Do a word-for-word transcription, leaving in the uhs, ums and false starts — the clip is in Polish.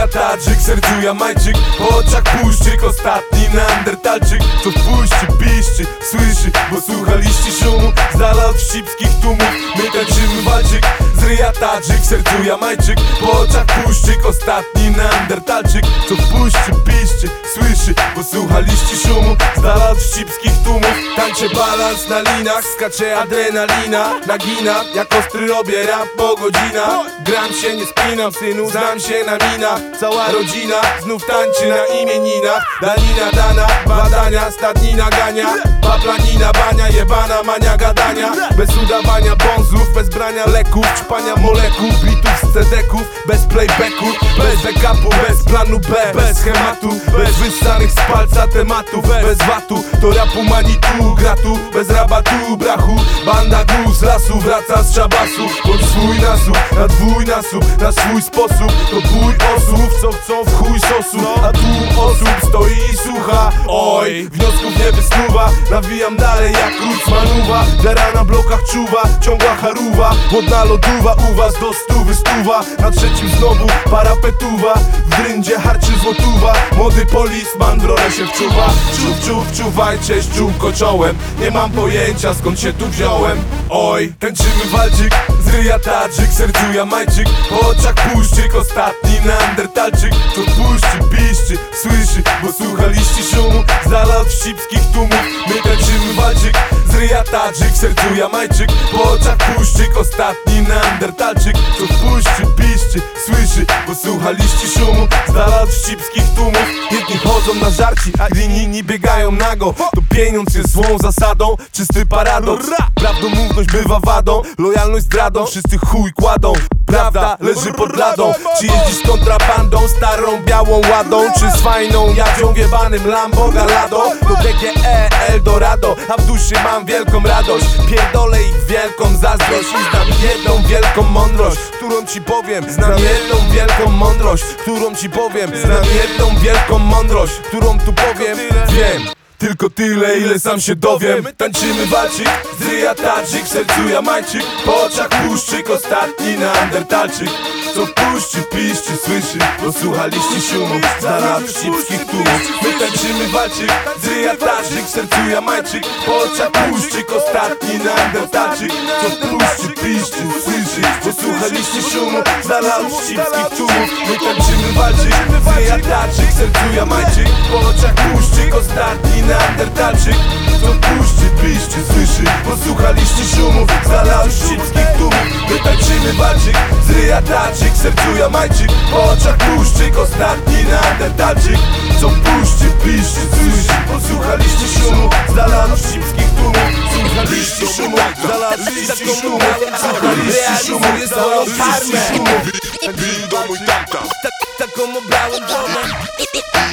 Ryja Tadżyk, sercu Jamajczyk, po oczach puszczyk, ostatni neandertalczyk, co w puści piszczy, słyszy, bo słuchaliście szumu z dala od wścibskich tłumów. My tańczymy walczyk z Ryja Tadżyk, sercu Jamajczyk, po oczach puszczyk, ostatni neandertalczyk, co w puści piszczy, słyszy, bo słuchaliście szumu z dala od wścibskich tłumów. Tańczę balans na linach, skacze adrenalina, nagina, jak ostry robię rap po godzinach. Gram się, nie spinam, synu, znam się na minach. Cała rodzina znów tańczy na imieninach. Danina dana, badania, stadnina gania, paplanina, bania, jebana, mania gadania. Bez udawania bonzów, bez brania leków, czpania molekuł, bitów z cedeków, bez playbacku, bez backupu, bez planu B, bez schematu, bez wyssanych z palca tematów, bez watu, to rapu manitu, gratu, bez rabatu, brachu. Banda gór z lasu wraca z szabasu, bądź swój nasób, na dwójnasób, na swój sposób. To bój osób, co chcą w chuj sosu, a tu osób stoi i słucha. Oj, wniosków nie wysnuwa, nawijam dalej jak Rucmanuwa. Dera na blokach czuwa, ciągła haruwa, wodna loduwa, u was do stu wystuwa. Na trzecim znowu parapetuwa, w dryndzie harczy złotuwa. Młody polisman w rolę się wczuwa. Czuw, czuw, czuwajcie, szczółko czołem. Nie mam pojęcia skąd się tu wziąłem. Oj, tańczymy walczyk z Ryja Tadżyk, sercu Jamajczyk, po oczach puszczyk, ostatni neandertalczyk, co w puści piszczy, słyszy, bo słuchaliście szumu z dala od wścibskich tłumów. My tańczymy walczyk z Ryja Tadżyk, sercu Jamajczyk, po oczach puszczyk, ostatni neandertalczyk, co w puści piszczy, słyszy, bo słuchaliście szumu z dala od wścibskich tłumów. Jedni chodzą na żarci, a inni biegają nago. To pieniądz jest złą zasadą, czysty paradoks. Prawdomówność bywa wadą, lojalność zdradą. Wszyscy chuj kładą, prawda leży pod ladą. Czy jeździsz kontrabandą, starą białą ładą, czy z fajną jadzią wiebanym Lambo Galado? Do D G E Eldorado, a w duszy mam wielką radość. Pierdolę ich wielką zazdrość i znam jedną wielką mądrość, którą ci powiem. Znam jedną wielką mądrość, którą ci powiem. Znam jedną wielką mądrość, którą tu powiem. Wiem tylko tyle, ile sam się dowiem. Tańczymy walczyk z Ryja Tadżyk, sercu Jamajczyk, po oczach puszczyk, ostatni neandertalczyk, co w puści piszczy, słyszy, bo słuchaliście szumu z dala od wścibskich tłumów. My tańczymy walczyk z Ryja Tadżyk, sercu Jamajczyk, po oczach puszczyk, ostatni neandertalczyk, co w puści piszczy, słyszy, bo słuchaliście szumu z dala od wścibskich tłumów. My tańczymy walczyk z Ryja Tadżyk, sercu Jamajczyk, po oczach puszczyk, ostatni neandertalczyk, co w puści piszczy, słyszy, bo słuchaliście szumu z dala od wścibskich tłumów. My tańczymy walczyk z Ryja Tadżyk, sercu Jamajczyk, po oczach puszczyk, ostatni neandertalczyk, co w puści piszczy, słyszy, bo słuchaliście szumu z dala od wścibskich tłumów. Słuchaliście szumu z dala od wścibskich tłumów. Słuchaliście szumu z dala od wścibskich tłumów. Taką obrałem domem.